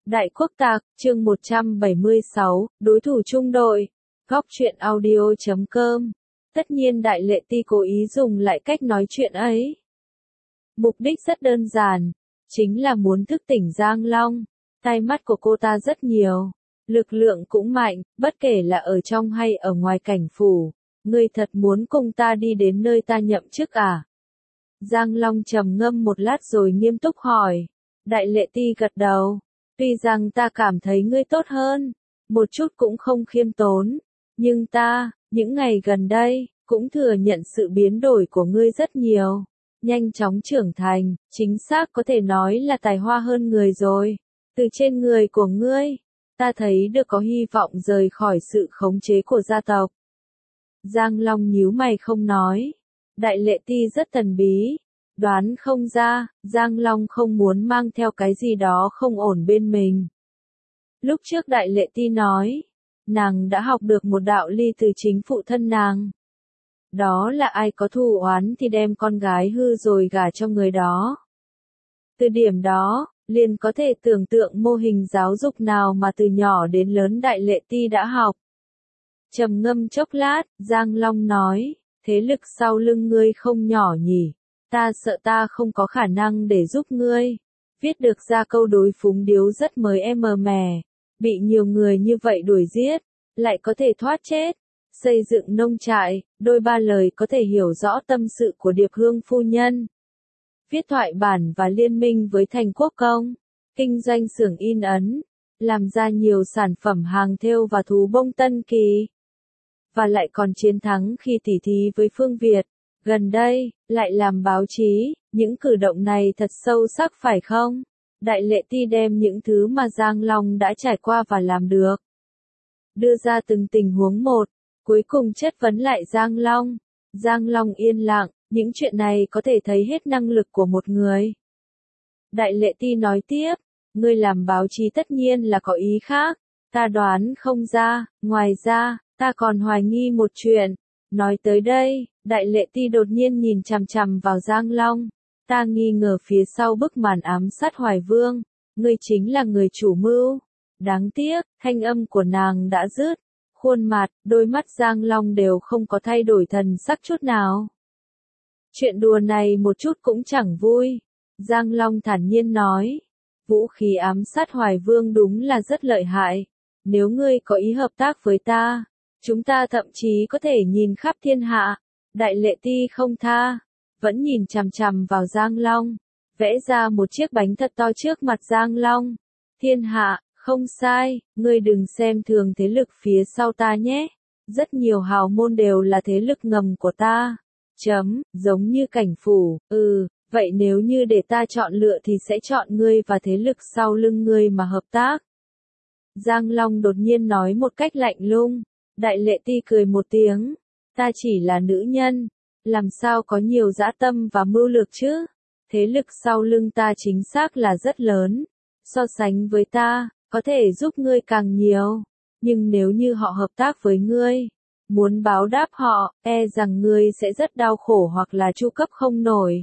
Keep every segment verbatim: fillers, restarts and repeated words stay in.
Đại Quốc Tạc, chương một trăm bảy mươi sáu, đối thủ chung đội. Góc truyện audio chấm com. Tất nhiên Đại Lệ Ti cố ý dùng lại cách nói chuyện ấy. Mục đích rất đơn giản, chính là muốn thức tỉnh Giang Long. Tai mắt của cô ta rất nhiều, lực lượng cũng mạnh, bất kể là ở trong hay ở ngoài cảnh phủ. Ngươi thật muốn cùng ta đi đến nơi ta nhậm chức à? Giang Long trầm ngâm một lát rồi nghiêm túc hỏi. Đại Lệ Ti gật đầu. Tuy rằng ta cảm thấy ngươi tốt hơn, một chút cũng không khiêm tốn, nhưng ta, những ngày gần đây, cũng thừa nhận sự biến đổi của ngươi rất nhiều. Nhanh chóng trưởng thành, chính xác có thể nói là tài hoa hơn người rồi. Từ trên người của ngươi, ta thấy được có hy vọng rời khỏi sự khống chế của gia tộc. Giang Long nhíu mày không nói. Đại Lệ Ti rất thần bí. Đoán không ra, Giang Long không muốn mang theo cái gì đó không ổn bên mình. Lúc trước Đại Lệ Ti nói, nàng đã học được một đạo ly từ chính phụ thân nàng. Đó là ai có thù oán thì đem con gái hư rồi gả cho người đó. Từ điểm đó, liền có thể tưởng tượng mô hình giáo dục nào mà từ nhỏ đến lớn Đại Lệ Ti đã học. Trầm ngâm chốc lát, Giang Long nói, thế lực sau lưng ngươi không nhỏ nhỉ. Ta sợ ta không có khả năng để giúp ngươi. Viết được ra câu đối phúng điếu rất mới mờ mè. Bị nhiều người như vậy đuổi giết, lại có thể thoát chết. Xây dựng nông trại, đôi ba lời có thể hiểu rõ tâm sự của Điệp Hương phu nhân. Viết thoại bản và liên minh với Thành Quốc Công. Kinh doanh xưởng in ấn. Làm ra nhiều sản phẩm hàng thêu và thú bông tân kỳ. Và lại còn chiến thắng khi tỉ thí với Phương Việt. Gần đây, lại làm báo chí, những cử động này thật sâu sắc phải không? Đại Lệ Ti đem những thứ mà Giang Long đã trải qua và làm được. Đưa ra từng tình huống một, cuối cùng chất vấn lại Giang Long. Giang Long yên lặng, những chuyện này có thể thấy hết năng lực của một người. Đại Lệ Ti nói tiếp, ngươi làm báo chí tất nhiên là có ý khác, ta đoán không ra, ngoài ra, ta còn hoài nghi một chuyện. Nói tới đây, Đại Lệ Ti đột nhiên nhìn chằm chằm vào Giang Long. Ta nghi ngờ phía sau bức màn ám sát Hoài Vương, ngươi chính là người chủ mưu. Đáng tiếc, thanh âm của nàng đã dứt. Khuôn mặt, đôi mắt Giang Long đều không có thay đổi thần sắc chút nào. Chuyện đùa này một chút cũng chẳng vui. Giang Long thản nhiên nói. Vũ khí ám sát Hoài Vương đúng là rất lợi hại. Nếu ngươi có ý hợp tác với ta, chúng ta thậm chí có thể nhìn khắp thiên hạ. Đại Lệ Ti không tha, vẫn nhìn chằm chằm vào Giang Long, vẽ ra một chiếc bánh thật to trước mặt Giang Long. Thiên hạ, không sai, ngươi đừng xem thường thế lực phía sau ta nhé. Rất nhiều hào môn đều là thế lực ngầm của ta. Chấm, giống như cảnh phủ, ừ, vậy nếu như để ta chọn lựa thì sẽ chọn ngươi và thế lực sau lưng ngươi mà hợp tác. Giang Long đột nhiên nói một cách lạnh lùng. Đại Lệ Ti cười một tiếng. Ta chỉ là nữ nhân, làm sao có nhiều dã tâm và mưu lược chứ? Thế lực sau lưng ta chính xác là rất lớn. So sánh với ta, có thể giúp ngươi càng nhiều. Nhưng nếu như họ hợp tác với ngươi, muốn báo đáp họ, e rằng ngươi sẽ rất đau khổ hoặc là chu cấp không nổi.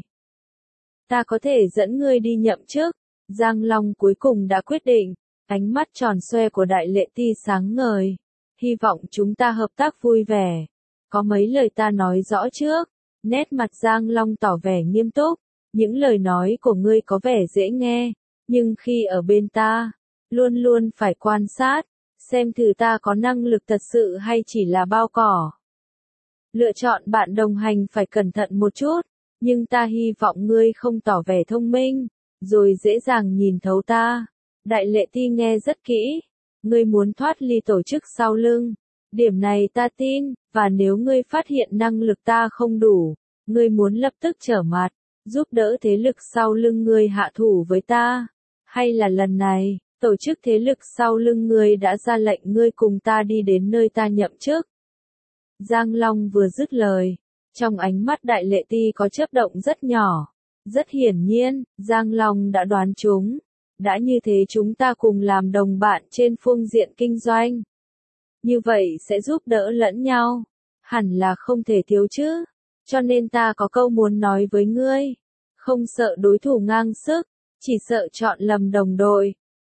Ta có thể dẫn ngươi đi nhậm chức. Giang Long cuối cùng đã quyết định. Ánh mắt tròn xoe của Đại Lệ Ti sáng ngời. Hy vọng chúng ta hợp tác vui vẻ. Có mấy lời ta nói rõ trước. Nét mặt Giang Long tỏ vẻ nghiêm túc. Những lời nói của ngươi có vẻ dễ nghe. Nhưng khi ở bên ta, luôn luôn phải quan sát. Xem thử ta có năng lực thật sự hay chỉ là bao cỏ. Lựa chọn bạn đồng hành phải cẩn thận một chút. Nhưng ta hy vọng ngươi không tỏ vẻ thông minh. Rồi dễ dàng nhìn thấu ta. Đại Lệ Ti nghe rất kỹ. Ngươi muốn thoát ly tổ chức sau lưng. Điểm này ta tin, và nếu ngươi phát hiện năng lực ta không đủ, ngươi muốn lập tức trở mặt, giúp đỡ thế lực sau lưng ngươi hạ thủ với ta. Hay là lần này, tổ chức thế lực sau lưng ngươi đã ra lệnh ngươi cùng ta đi đến nơi ta nhậm chức. Giang Long vừa dứt lời, trong ánh mắt Đại Lệ Ti có chớp động rất nhỏ. Rất hiển nhiên, Giang Long đã đoán chúng. Đã như thế chúng ta cùng làm đồng bạn trên phương diện kinh doanh. Như vậy sẽ giúp đỡ lẫn nhau. Hẳn là không thể thiếu chứ. Cho nên ta có câu muốn nói với ngươi. Không sợ đối thủ ngang sức, chỉ sợ chọn lầm đồng đội.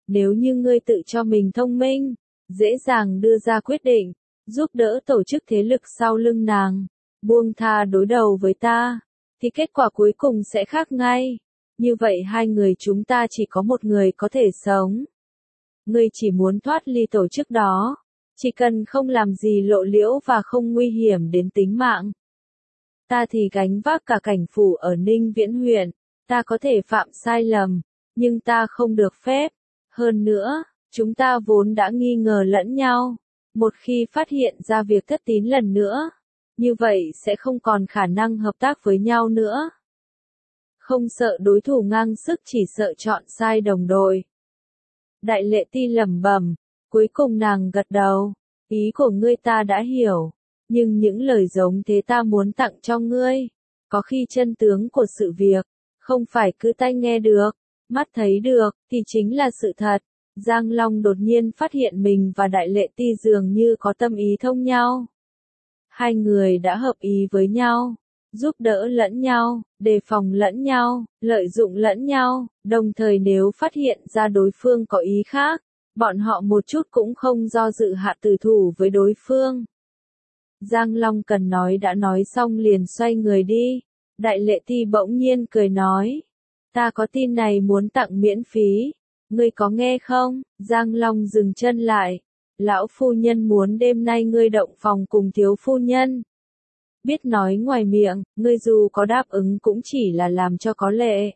Nếu như ngươi tự cho mình thông minh, dễ dàng đưa ra quyết định, giúp đỡ tổ chức thế lực sau lưng nàng, buông tha đối đầu với ta, thì kết quả cuối cùng sẽ khác ngay. Như vậy hai người chúng ta chỉ có một người có thể sống. Ngươi chỉ muốn thoát ly tổ chức đó, chỉ cần không làm gì lộ liễu và không nguy hiểm đến tính mạng. Ta thì gánh vác cả cảnh phủ ở Ninh Viễn huyện, ta có thể phạm sai lầm, nhưng ta không được phép. Hơn nữa, chúng ta vốn đã nghi ngờ lẫn nhau. Một khi phát hiện ra việc thất tín lần nữa, như vậy sẽ không còn khả năng hợp tác với nhau nữa. Không sợ đối thủ ngang sức, chỉ sợ chọn sai đồng đội. Đại Lệ Ti lẩm bẩm, cuối cùng nàng gật đầu, ý của ngươi ta đã hiểu, nhưng những lời giống thế ta muốn tặng cho ngươi, có khi chân tướng của sự việc, không phải cứ tai nghe được, mắt thấy được, thì chính là sự thật. Giang Long đột nhiên phát hiện mình và Đại Lệ Ti dường như có tâm ý thông nhau. Hai người đã hợp ý với nhau, giúp đỡ lẫn nhau, đề phòng lẫn nhau, lợi dụng lẫn nhau, đồng thời nếu phát hiện ra đối phương có ý khác, bọn họ một chút cũng không do dự hạ tử thủ với đối phương. Giang Long cần nói đã nói xong liền xoay người đi. Đại Lệ Ti bỗng nhiên cười nói, ta có tin này muốn tặng miễn phí, ngươi có nghe không? Giang Long dừng chân lại, lão phu nhân muốn đêm nay ngươi động phòng cùng thiếu phu nhân. Biết nói ngoài miệng, ngươi dù có đáp ứng cũng chỉ là làm cho có lệ.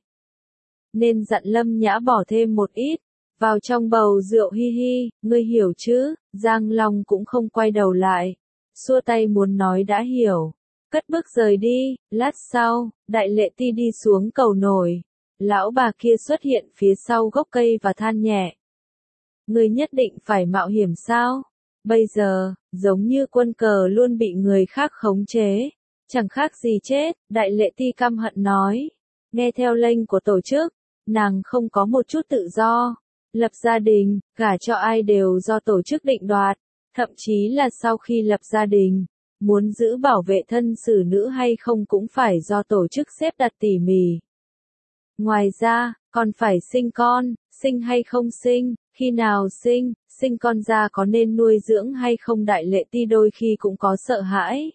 Nên dặn Lâm Nhã bỏ thêm một ít vào trong bầu rượu, hi hi, ngươi hiểu chứ? Giang Long cũng không quay đầu lại, xua tay muốn nói đã hiểu, cất bước rời đi. Lát sau, Đại Lệ Ti đi xuống cầu nổi, lão bà kia xuất hiện phía sau gốc cây và than nhẹ. Ngươi nhất định phải mạo hiểm sao? Bây giờ, giống như quân cờ luôn bị người khác khống chế, chẳng khác gì chết. Đại Lệ Ti căm hận nói, nghe theo lệnh của tổ chức, nàng không có một chút tự do. Lập gia đình, gả cho ai đều do tổ chức định đoạt, thậm chí là sau khi lập gia đình, muốn giữ bảo vệ thân xử nữ hay không cũng phải do tổ chức xếp đặt tỉ mỉ. Ngoài ra, còn phải sinh con, sinh hay không sinh, khi nào sinh, sinh con ra có nên nuôi dưỡng hay không. Đại Lệ Ti đôi khi cũng có sợ hãi.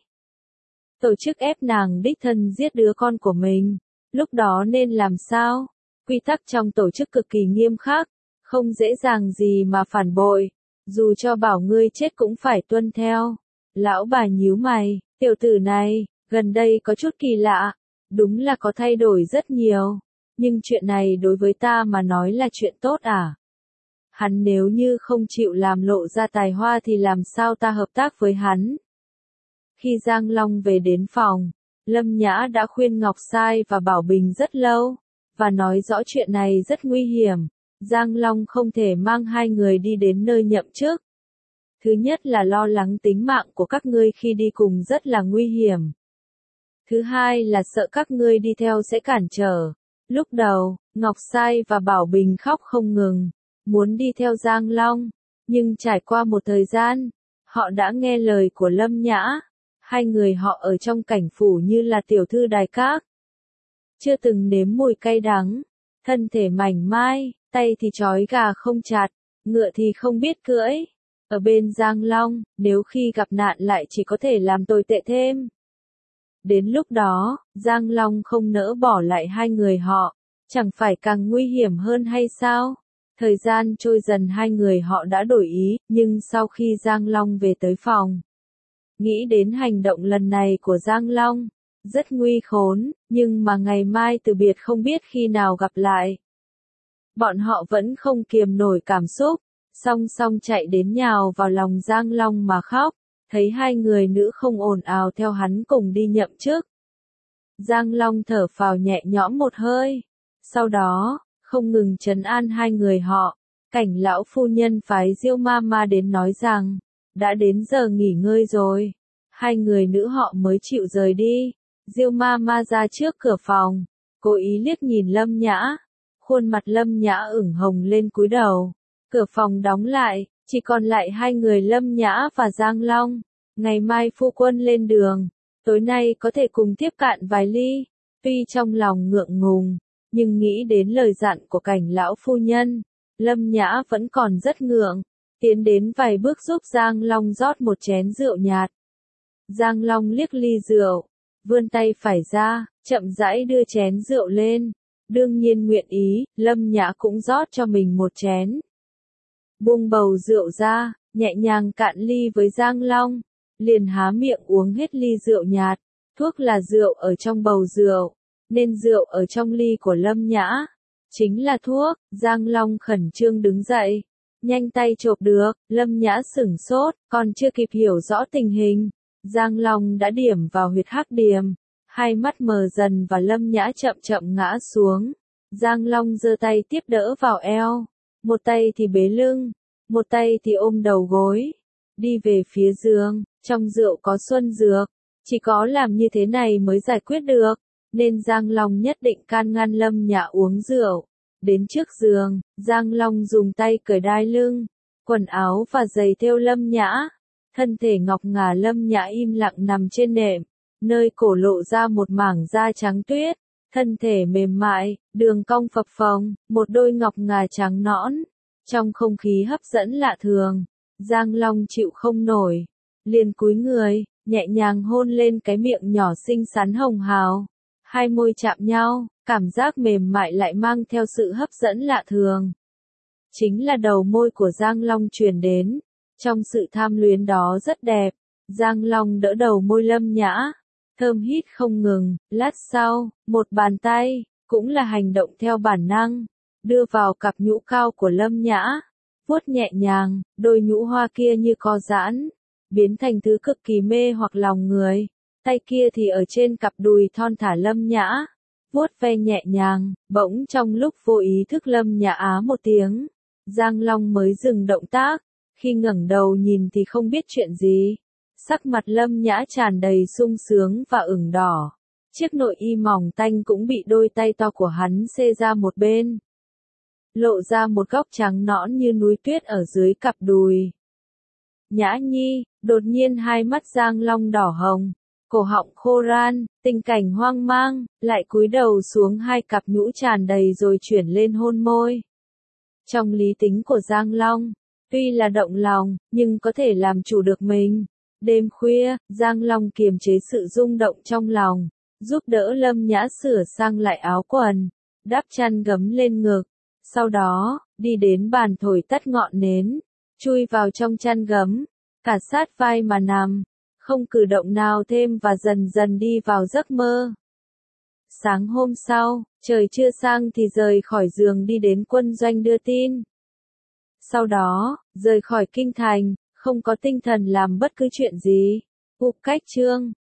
Tổ chức ép nàng đích thân giết đứa con của mình, lúc đó nên làm sao? Quy tắc trong tổ chức cực kỳ nghiêm khắc, không dễ dàng gì mà phản bội, dù cho bảo ngươi chết cũng phải tuân theo. Lão bà nhíu mày, tiểu tử này, gần đây có chút kỳ lạ, đúng là có thay đổi rất nhiều, nhưng chuyện này đối với ta mà nói là chuyện tốt à? Hắn nếu như không chịu làm lộ ra tài hoa thì làm sao ta hợp tác với hắn? Khi Giang Long về đến phòng, Lâm Nhã đã khuyên Ngọc Sai và Bảo Bình rất lâu, và nói rõ chuyện này rất nguy hiểm. Giang Long không thể mang hai người đi đến nơi nhậm chức. Thứ nhất là lo lắng tính mạng của các ngươi khi đi cùng rất là nguy hiểm. Thứ hai là sợ các ngươi đi theo sẽ cản trở. Lúc đầu, Ngọc Sai và Bảo Bình khóc không ngừng, muốn đi theo Giang Long, nhưng trải qua một thời gian, họ đã nghe lời của Lâm Nhã. Hai người họ ở trong cảnh phủ như là tiểu thư đài các, chưa từng nếm mùi cay đắng, thân thể mảnh mai, tay thì trói gà không chặt, ngựa thì không biết cưỡi. Ở bên Giang Long, nếu khi gặp nạn lại chỉ có thể làm tồi tệ thêm. Đến lúc đó, Giang Long không nỡ bỏ lại hai người họ, chẳng phải càng nguy hiểm hơn hay sao? Thời gian trôi dần, hai người họ đã đổi ý, nhưng sau khi Giang Long về tới phòng, nghĩ đến hành động lần này của Giang Long, rất nguy khốn, nhưng mà ngày mai từ biệt không biết khi nào gặp lại. Bọn họ vẫn không kiềm nổi cảm xúc, song song chạy đến nhào vào lòng Giang Long mà khóc, thấy hai người nữ không ồn ào theo hắn cùng đi nhậm chức. Giang Long thở phào nhẹ nhõm một hơi, sau đó, không ngừng trấn an hai người họ. Cảnh lão phu nhân phái Diêu ma ma đến nói rằng, đã đến giờ nghỉ ngơi rồi. Hai người nữ họ mới chịu rời đi. Diêu ma ma ra trước cửa phòng, cố ý liếc nhìn Lâm Nhã. Khuôn mặt Lâm Nhã ửng hồng lên cúi đầu. Cửa phòng đóng lại, chỉ còn lại hai người Lâm Nhã và Giang Long. Ngày mai phu quân lên đường, tối nay có thể cùng tiếp cạn vài ly. Tuy trong lòng ngượng ngùng, nhưng nghĩ đến lời dặn của cảnh lão phu nhân, Lâm Nhã vẫn còn rất ngượng, tiến đến vài bước giúp Giang Long rót một chén rượu nhạt. Giang Long liếc ly rượu, vươn tay phải ra, chậm rãi đưa chén rượu lên. Đương nhiên nguyện ý, Lâm Nhã cũng rót cho mình một chén. Buông bầu rượu ra, nhẹ nhàng cạn ly với Giang Long, liền há miệng uống hết ly rượu nhạt. Thuốc là rượu ở trong bầu rượu, nên rượu ở trong ly của Lâm Nhã chính là thuốc. Giang Long khẩn trương đứng dậy, nhanh tay chộp được. Lâm Nhã sửng sốt, còn chưa kịp hiểu rõ tình hình, Giang Long đã điểm vào huyệt hắc điểm, hai mắt mờ dần và Lâm Nhã chậm chậm ngã xuống. Giang Long giơ tay tiếp đỡ vào eo, một tay thì bế lưng, một tay thì ôm đầu gối, đi về phía giường. Trong rượu có xuân dược, chỉ có làm như thế này mới giải quyết được, nên Giang Long nhất định can ngăn Lâm Nhã uống rượu. Đến trước giường, Giang Long dùng tay cởi đai lưng, quần áo và giày thêu Lâm Nhã. Thân thể ngọc ngà Lâm Nhã im lặng nằm trên nệm, nơi cổ lộ ra một mảng da trắng tuyết, thân thể mềm mại, đường cong phập phồng, một đôi ngọc ngà trắng nõn. Trong không khí hấp dẫn lạ thường, Giang Long chịu không nổi, liền cúi người, nhẹ nhàng hôn lên cái miệng nhỏ xinh xắn hồng hào. Hai môi chạm nhau, cảm giác mềm mại lại mang theo sự hấp dẫn lạ thường. Chính là đầu môi của Giang Long truyền đến. Trong sự tham luyến đó rất đẹp, Giang Long đỡ đầu môi Lâm Nhã, thơm hít không ngừng. Lát sau, một bàn tay, cũng là hành động theo bản năng, đưa vào cặp nhũ cao của Lâm Nhã, vuốt nhẹ nhàng, đôi nhũ hoa kia như co giãn, biến thành thứ cực kỳ mê hoặc lòng người. Tay kia thì ở trên cặp đùi thon thả Lâm Nhã, vuốt ve nhẹ nhàng. Bỗng trong lúc vô ý thức Lâm Nhã á một tiếng, Giang Long mới dừng động tác. Khi ngẩng đầu nhìn thì không biết chuyện gì, sắc mặt Lâm Nhã tràn đầy sung sướng và ửng đỏ. Chiếc nội y mỏng tanh cũng bị đôi tay to của hắn xê ra một bên, lộ ra một góc trắng nõn như núi tuyết ở dưới cặp đùi. Nhã Nhi, đột nhiên hai mắt Giang Long đỏ hồng, cổ họng khô ran, tình cảnh hoang mang, lại cúi đầu xuống hai cặp nhũ tràn đầy rồi chuyển lên hôn môi. Trong lý tính của Giang Long, tuy là động lòng, nhưng có thể làm chủ được mình. Đêm khuya, Giang Long kiềm chế sự rung động trong lòng, giúp đỡ Lâm Nhã sửa sang lại áo quần, đắp chăn gấm lên ngực. Sau đó, đi đến bàn thổi tắt ngọn nến, chui vào trong chăn gấm, cả sát vai mà nằm, không cử động nào thêm và dần dần đi vào giấc mơ. Sáng hôm sau, trời chưa sang thì rời khỏi giường đi đến quân doanh đưa tin. Sau đó, rời khỏi kinh thành, không có tinh thần làm bất cứ chuyện gì. Ục Cách Chương